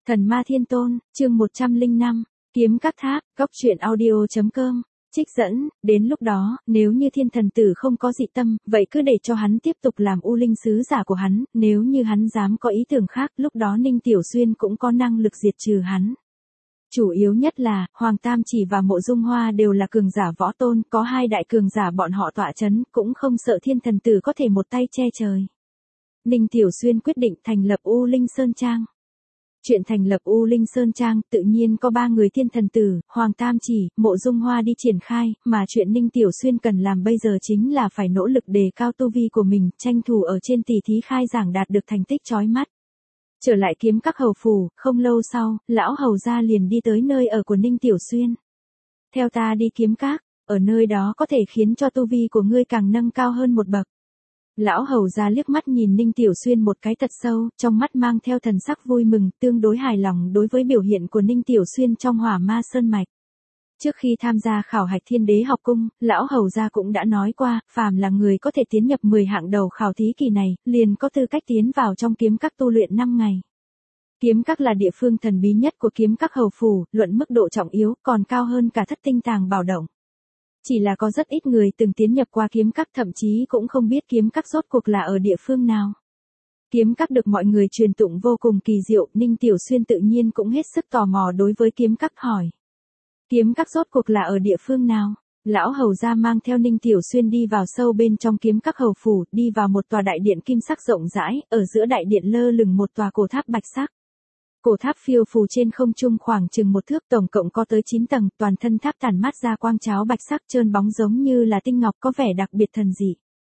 Thần Ma Thiên Tôn, chương 105, Kiếm Các Tháp, Góc Truyện Audio.com, trích dẫn, đến lúc đó, nếu như Thiên Thần Tử không có dị tâm, vậy cứ để cho hắn tiếp tục làm U Linh sứ giả của hắn, nếu như hắn dám có ý tưởng khác, lúc đó Ninh Tiểu Xuyên cũng có năng lực diệt trừ hắn. Chủ yếu nhất là, Hoàng Tam Chỉ và Mộ Dung Hoa đều là cường giả võ tôn, có hai đại cường giả bọn họ tọa chấn, cũng không sợ Thiên Thần Tử có thể một tay che trời. Ninh Tiểu Xuyên quyết định thành lập U Linh Sơn Trang. Chuyện thành lập U Linh Sơn Trang tự nhiên có ba người Thiên Thần Tử, Hoàng Tam Chỉ, Mộ Dung Hoa đi triển khai, mà chuyện Ninh Tiểu Xuyên cần làm bây giờ chính là phải nỗ lực đề cao tu vi của mình, tranh thủ ở trên tỷ thí khai giảng đạt được thành tích chói mắt. Trở lại Kiếm Các hầu phủ, không lâu sau, lão hầu gia liền đi tới nơi ở của Ninh Tiểu Xuyên. Theo ta đi Kiếm Các, ở nơi đó có thể khiến cho tu vi của ngươi càng nâng cao hơn một bậc. Lão hầu ra liếc mắt nhìn Ninh Tiểu Xuyên một cái thật sâu, trong mắt mang theo thần sắc vui mừng, tương đối hài lòng đối với biểu hiện của Ninh Tiểu Xuyên trong Hỏa Ma Sơn Mạch. Trước khi tham gia khảo hạch Thiên Đế học cung, lão hầu gia cũng đã nói qua, phàm là người có thể tiến nhập 10 hạng đầu khảo thí kỳ này, liền có tư cách tiến vào trong Kiếm Các tu luyện 5 ngày. Kiếm Các là địa phương thần bí nhất của Kiếm Các hầu phủ, luận mức độ trọng yếu, còn cao hơn cả Thất Tinh Tàng Bảo Động. Chỉ là có rất ít người từng tiến nhập qua Kiếm Các, thậm chí cũng không biết Kiếm Các rốt cuộc là ở địa phương nào. Kiếm Các được mọi người truyền tụng vô cùng kỳ diệu, Ninh Tiểu Xuyên tự nhiên cũng hết sức tò mò đối với Kiếm Các hỏi. Kiếm Các rốt cuộc là ở địa phương nào? Lão hầu gia mang theo Ninh Tiểu Xuyên đi vào sâu bên trong Kiếm Các hầu phủ, đi vào một tòa đại điện kim sắc rộng rãi, ở giữa đại điện lơ lửng một tòa cổ tháp bạch sắc. Cổ tháp phiêu phù trên không trung khoảng chừng 1 thước, tổng cộng có tới 9 tầng, toàn thân tháp tản mát ra quang cháo bạch sắc trơn bóng giống như là tinh ngọc, có vẻ đặc biệt thần dị.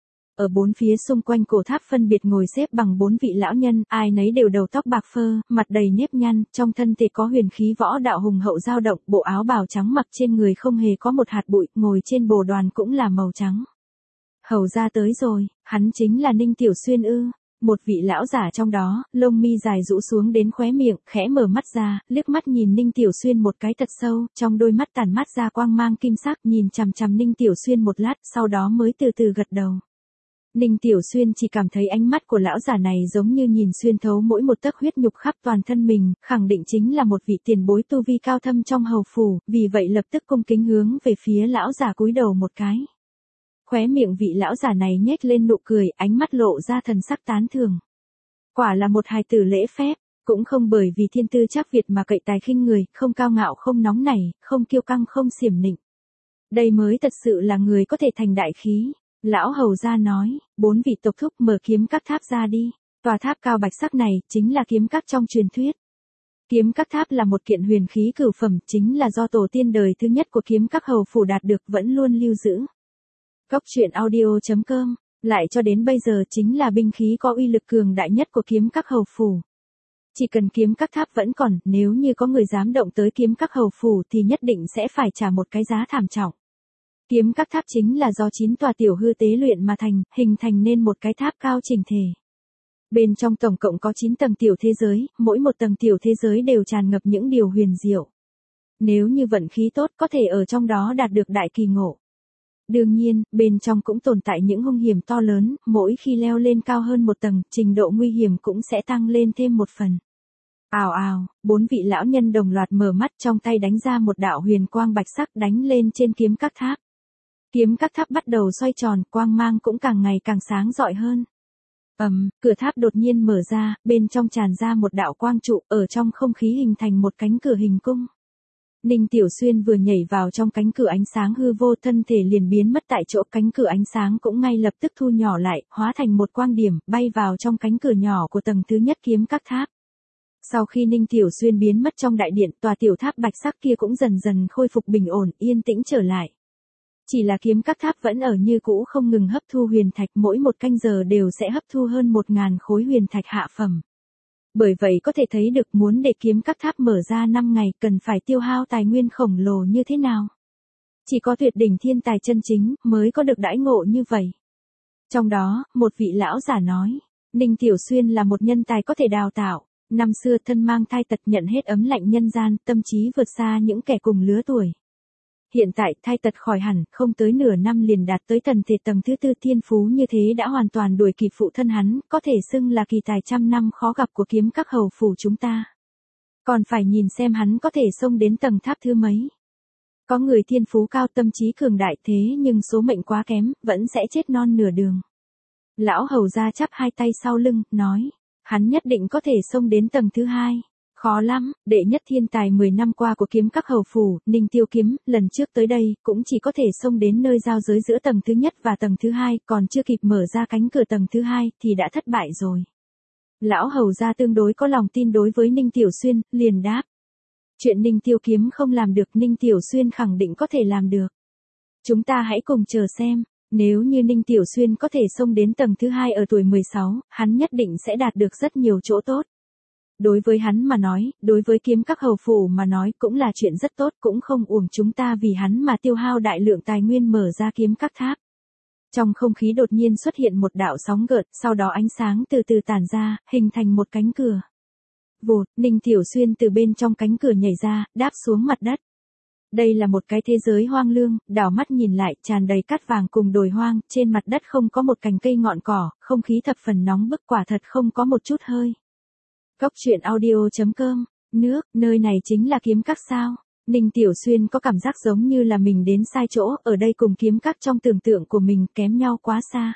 Ở bốn phía xung quanh cổ tháp phân biệt ngồi xếp bằng 4 vị lão nhân, ai nấy đều đầu tóc bạc phơ, mặt đầy nếp nhăn, trong thân thể có huyền khí võ đạo hùng hậu dao động, bộ áo bào trắng mặc trên người không hề có một hạt bụi, ngồi trên bồ đoàn cũng là màu trắng. Hầu gia tới rồi, hắn chính là Ninh Tiểu Xuyên ư? Một vị lão giả trong đó, lông mi dài rũ xuống đến khóe miệng, khẽ mở mắt ra, liếc mắt nhìn Ninh Tiểu Xuyên một cái thật sâu, trong đôi mắt tản mát ra quang mang kim sắc, nhìn chằm chằm Ninh Tiểu Xuyên một lát, sau đó mới từ từ gật đầu. Ninh Tiểu Xuyên chỉ cảm thấy ánh mắt của lão giả này giống như nhìn xuyên thấu mỗi một tấc huyết nhục khắp toàn thân mình, khẳng định chính là một vị tiền bối tu vi cao thâm trong hầu phủ, vì vậy lập tức cung kính hướng về phía lão giả cúi đầu một cái. Khóe miệng vị lão giả này nhếch lên nụ cười, ánh mắt lộ ra thần sắc tán thưởng. Quả là một hài tử lễ phép, cũng không bởi vì thiên tư trác Việt mà cậy tài khinh người, không cao ngạo không nóng nảy, không kiêu căng không xiểm nịnh. Đây mới thật sự là người có thể thành đại khí. Lão hầu gia nói, 4 vị tộc thúc mở Kiếm Các tháp ra đi. Tòa tháp cao bạch sắc này chính là Kiếm Các trong truyền thuyết. Kiếm Các tháp là một kiện huyền khí cửu phẩm, chính là do tổ tiên đời thứ nhất của Kiếm Các hầu phủ đạt được, vẫn luôn lưu giữ. Góc Truyện Audio.com, lại cho đến bây giờ chính là binh khí có uy lực cường đại nhất của Kiếm Các hầu phủ. Chỉ cần Kiếm Các tháp vẫn còn, nếu như có người dám động tới Kiếm Các hầu phủ thì nhất định sẽ phải trả một cái giá thảm trọng. Kiếm Các tháp chính là do 9 tòa tiểu hư tế luyện mà thành, hình thành nên một cái tháp cao chỉnh thể. Bên trong tổng cộng có 9 tầng tiểu thế giới, mỗi một tầng tiểu thế giới đều tràn ngập những điều huyền diệu. Nếu như vận khí tốt có thể ở trong đó đạt được đại kỳ ngộ. Đương nhiên, bên trong cũng tồn tại những hung hiểm to lớn, mỗi khi leo lên cao hơn một tầng, trình độ nguy hiểm cũng sẽ tăng lên thêm một phần. Ào ào, 4 vị lão nhân đồng loạt mở mắt, trong tay đánh ra một đạo huyền quang bạch sắc đánh lên trên Kiếm Các tháp. Kiếm Các tháp bắt đầu xoay tròn, quang mang cũng càng ngày càng sáng rọi hơn. Cửa tháp đột nhiên mở ra, bên trong tràn ra một đạo quang trụ, ở trong không khí hình thành một cánh cửa hình cung. Ninh Tiểu Xuyên vừa nhảy vào trong cánh cửa ánh sáng hư vô, thân thể liền biến mất tại chỗ, cánh cửa ánh sáng cũng ngay lập tức thu nhỏ lại, hóa thành một quang điểm, bay vào trong cánh cửa nhỏ của tầng thứ nhất Kiếm Các tháp. Sau khi Ninh Tiểu Xuyên biến mất trong đại điện, tòa tiểu tháp bạch sắc kia cũng dần dần khôi phục bình ổn, yên tĩnh trở lại. Chỉ là Kiếm Các tháp vẫn ở như cũ không ngừng hấp thu huyền thạch, mỗi một canh giờ đều sẽ hấp thu hơn 1000 khối huyền thạch hạ phẩm. Bởi vậy có thể thấy được muốn để Kiếm Các tháp mở ra 5 ngày cần phải tiêu hao tài nguyên khổng lồ như thế nào. Chỉ có tuyệt đỉnh thiên tài chân chính mới có được đãi ngộ như vậy. Trong đó, một vị lão giả nói, Ninh Tiểu Xuyên là một nhân tài có thể đào tạo. Năm xưa thân mang thai tật nhận hết ấm lạnh nhân gian, tâm trí vượt xa những kẻ cùng lứa tuổi. Hiện tại thai tật khỏi hẳn, không tới nửa năm liền đạt tới thần thể tầng thứ 4, thiên phú như thế đã hoàn toàn đuổi kịp phụ thân hắn, có thể xưng là kỳ tài trăm năm khó gặp của Kiếm Các hầu phủ chúng ta. Còn phải nhìn xem hắn có thể xông đến tầng tháp thứ mấy. Có người thiên phú cao tâm trí cường đại thế nhưng số mệnh quá kém, vẫn sẽ chết non nửa đường. Lão hầu ra chắp hai tay sau lưng, nói, hắn nhất định có thể xông đến tầng thứ hai. Khó lắm, đệ nhất thiên tài 10 năm qua của kiếm các hầu phủ, Ninh Tiêu Kiếm, lần trước tới đây, cũng chỉ có thể xông đến nơi giao giới giữa tầng thứ nhất và tầng thứ hai, còn chưa kịp mở ra cánh cửa tầng thứ hai, thì đã thất bại rồi. Lão hầu ra tương đối có lòng tin đối với Ninh Tiểu Xuyên, liền đáp. Chuyện Ninh Tiêu Kiếm không làm được Ninh Tiểu Xuyên khẳng định có thể làm được. Chúng ta hãy cùng chờ xem, nếu như Ninh Tiểu Xuyên có thể xông đến tầng thứ hai ở tuổi 16, hắn nhất định sẽ đạt được rất nhiều chỗ tốt. Đối với hắn mà nói, đối với kiếm các hầu phủ mà nói cũng là chuyện rất tốt, cũng không uổng chúng ta vì hắn mà tiêu hao đại lượng tài nguyên mở ra kiếm các tháp. Trong không khí đột nhiên xuất hiện một đạo sóng gợn, sau đó ánh sáng từ từ tản ra, hình thành một cánh cửa. Vụt, Ninh Tiểu Xuyên từ bên trong cánh cửa nhảy ra, đáp xuống mặt đất. Đây là một cái thế giới hoang lương, đảo mắt nhìn lại, tràn đầy cát vàng cùng đồi hoang, trên mặt đất không có một cành cây ngọn cỏ, không khí thập phần nóng bức, quả thật không có một chút hơi. Cốc truyện audio.com, nước, nơi này chính là kiếm các sao? Ninh Tiểu Xuyên có cảm giác giống như là mình đến sai chỗ, ở đây cùng kiếm các trong tưởng tượng của mình kém nhau quá xa.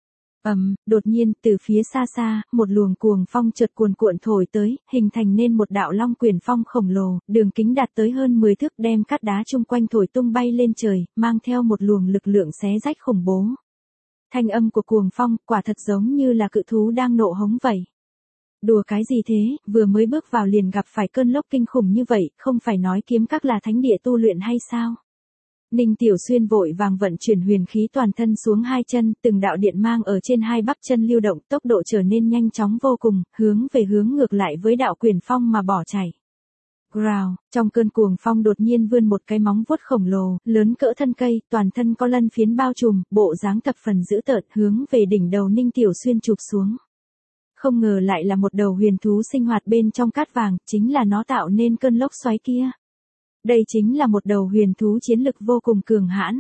Đột nhiên, từ phía xa xa, một luồng cuồng phong chợt cuồn cuộn thổi tới, hình thành nên một đạo long quyền phong khổng lồ, đường kính đạt tới hơn 10 thước đem cát đá chung quanh thổi tung bay lên trời, mang theo một luồng lực lượng xé rách khủng bố. Thanh âm của cuồng phong, quả thật giống như là cự thú đang nộ hống vậy. Đùa cái gì thế, vừa mới bước vào liền gặp phải cơn lốc kinh khủng như vậy, không phải nói kiếm các là thánh địa tu luyện hay sao? Ninh Tiểu Xuyên vội vàng vận chuyển huyền khí toàn thân xuống hai chân, từng đạo điện mang ở trên hai bắp chân lưu động, tốc độ trở nên nhanh chóng vô cùng, hướng ngược lại với đạo quyền phong mà bỏ chạy. Growl, trong cơn cuồng phong đột nhiên vươn một cái móng vuốt khổng lồ, lớn cỡ thân cây, toàn thân có lân phiến bao trùm, bộ dáng thập phần dữ tợn, hướng về đỉnh đầu Ninh Tiểu Xuyên chụp xuống. Không ngờ lại là một đầu huyền thú sinh hoạt bên trong cát vàng, chính là nó tạo nên cơn lốc xoáy kia. Đây chính là một đầu huyền thú chiến lực vô cùng cường hãn.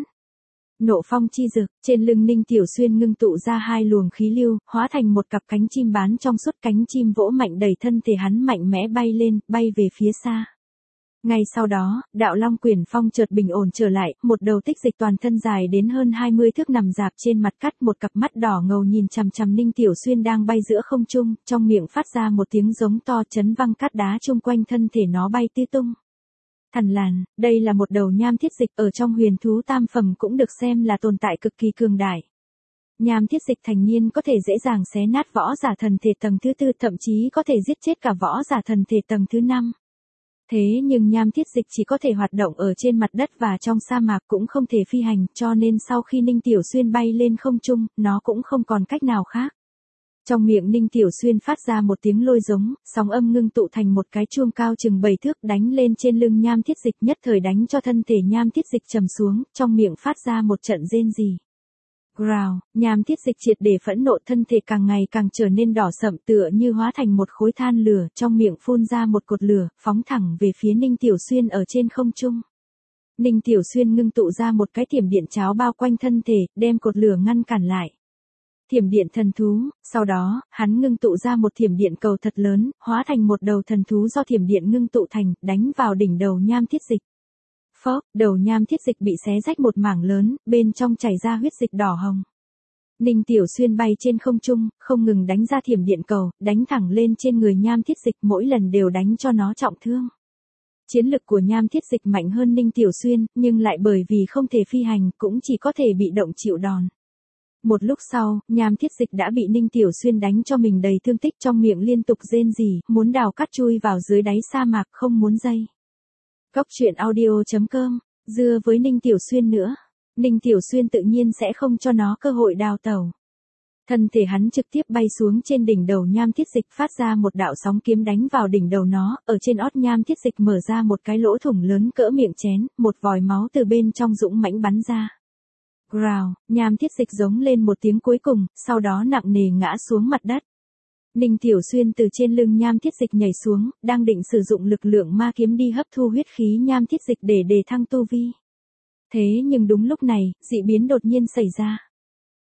Nộ phong chi dực, trên lưng Ninh Tiểu Xuyên ngưng tụ ra hai luồng khí lưu, hóa thành một cặp cánh chim bán trong suốt, cánh chim vỗ mạnh đẩy thân thể hắn mạnh mẽ bay lên, bay về phía xa. Ngay sau đó, đạo long quyền phong chợt bình ổn trở lại, một đầu tích dịch toàn thân dài đến hơn 20 thước nằm rạp trên mặt cát, một cặp mắt đỏ ngầu nhìn chằm chằm Ninh Tiểu Xuyên đang bay giữa không trung, trong miệng phát ra một tiếng giống to chấn văng cát đá chung quanh thân thể nó bay tứ tung. Thằn lằn, đây là một đầu nham thiết dịch, ở trong huyền thú tam phẩm cũng được xem là tồn tại cực kỳ cường đại. Nham thiết dịch thành niên có thể dễ dàng xé nát võ giả thần thể tầng thứ 4, thậm chí có thể giết chết cả võ giả thần thể tầng thứ 5. Thế nhưng nham thiết dịch chỉ có thể hoạt động ở trên mặt đất và trong sa mạc, cũng không thể phi hành, cho nên sau khi Ninh Tiểu Xuyên bay lên không trung, nó cũng không còn cách nào khác. Trong miệng Ninh Tiểu Xuyên phát ra một tiếng lôi giống, sóng âm ngưng tụ thành một cái chuông cao chừng 7 thước đánh lên trên lưng nham thiết dịch, nhất thời đánh cho thân thể nham thiết dịch trầm xuống, trong miệng phát ra một trận rên rỉ. Growl, nham thiết dịch triệt để phẫn nộ, thân thể càng ngày càng trở nên đỏ sậm, tựa như hóa thành một khối than lửa, trong miệng phun ra một cột lửa, phóng thẳng về phía Ninh Tiểu Xuyên ở trên không trung. Ninh Tiểu Xuyên ngưng tụ ra một cái thiểm điện cháo bao quanh thân thể, đem cột lửa ngăn cản lại. Thiểm điện thần thú, sau đó, hắn ngưng tụ ra một thiểm điện cầu thật lớn, hóa thành một đầu thần thú do thiểm điện ngưng tụ thành, đánh vào đỉnh đầu nham thiết dịch. Phốc, đầu nham thiết dịch bị xé rách một mảng lớn, bên trong chảy ra huyết dịch đỏ hồng. Ninh Tiểu Xuyên bay trên không trung, không ngừng đánh ra thiểm điện cầu, đánh thẳng lên trên người nham thiết dịch, mỗi lần đều đánh cho nó trọng thương. Chiến lực của nham thiết dịch mạnh hơn Ninh Tiểu Xuyên, nhưng lại bởi vì không thể phi hành, cũng chỉ có thể bị động chịu đòn. Một lúc sau, nham thiết dịch đã bị Ninh Tiểu Xuyên đánh cho mình đầy thương tích, trong miệng liên tục rên rỉ, muốn đào cát chui vào dưới đáy sa mạc, không muốn dây. Cốc truyện audio.com, dưa với Ninh Tiểu Xuyên nữa. Ninh Tiểu Xuyên tự nhiên sẽ không cho nó cơ hội đào tẩu. Thân thể hắn trực tiếp bay xuống trên đỉnh đầu nham thiết dịch, phát ra một đạo sóng kiếm đánh vào đỉnh đầu nó, ở trên ót nham thiết dịch mở ra một cái lỗ thủng lớn cỡ miệng chén, một vòi máu từ bên trong dũng mãnh bắn ra. Growl, nham thiết dịch giống lên một tiếng cuối cùng, sau đó nặng nề ngã xuống mặt đất. Ninh Tiểu Xuyên từ trên lưng nham thiết dịch nhảy xuống, đang định sử dụng lực lượng ma kiếm đi hấp thu huyết khí nham thiết dịch để đề thăng tu vi. Thế nhưng đúng lúc này, dị biến đột nhiên xảy ra.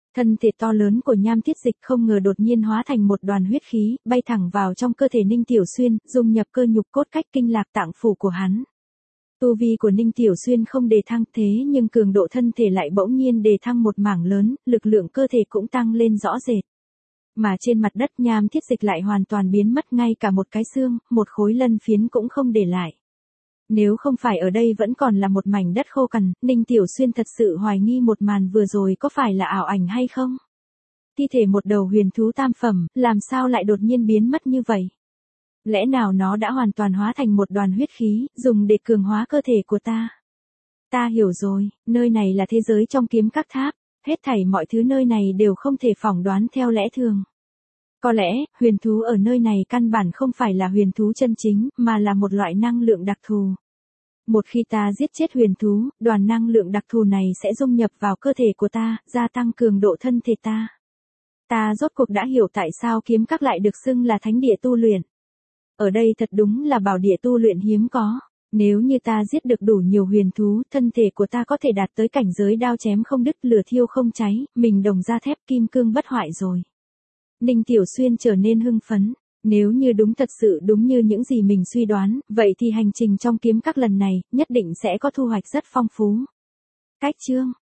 Thân thể to lớn của Nham Thiết Dịch không ngờ đột nhiên hóa thành một đoàn huyết khí, bay thẳng vào trong cơ thể Ninh Tiểu Xuyên, dung nhập cơ nhục cốt cách kinh lạc tạng phủ của hắn. Tu vi của Ninh Tiểu Xuyên không đề thăng thế nhưng cường độ thân thể lại bỗng nhiên đề thăng một mảng lớn, lực lượng cơ thể cũng tăng lên rõ rệt. Mà trên mặt đất Nham Thiết Dịch lại hoàn toàn biến mất, ngay cả một cái xương, một khối lân phiến cũng không để lại. Nếu không phải ở đây vẫn còn là một mảnh đất khô cằn, Ninh Tiểu Xuyên thật sự hoài nghi một màn vừa rồi có phải là ảo ảnh hay không? Thi thể một đầu huyền thú tam phẩm, làm sao lại đột nhiên biến mất như vậy? Lẽ nào nó đã hoàn toàn hóa thành một đoàn huyết khí, dùng để cường hóa cơ thể của ta? Ta hiểu rồi, nơi này là thế giới trong kiếm các tháp, hết thảy mọi thứ nơi này đều không thể phỏng đoán theo lẽ thường. Có lẽ, huyền thú ở nơi này căn bản không phải là huyền thú chân chính, mà là một loại năng lượng đặc thù. Một khi ta giết chết huyền thú, đoàn năng lượng đặc thù này sẽ dung nhập vào cơ thể của ta, gia tăng cường độ thân thể ta. Ta rốt cuộc đã hiểu tại sao kiếm các lại được xưng là thánh địa tu luyện. Ở đây thật đúng là bảo địa tu luyện hiếm có. Nếu như ta giết được đủ nhiều huyền thú, thân thể của ta có thể đạt tới cảnh giới đao chém không đứt, lửa thiêu không cháy, mình đồng da thép kim cương bất hoại rồi. Ninh Tiểu Xuyên trở nên hưng phấn. Nếu như thật sự đúng như những gì mình suy đoán, vậy thì hành trình trong kiếm các lần này, nhất định sẽ có thu hoạch rất phong phú. Cách chương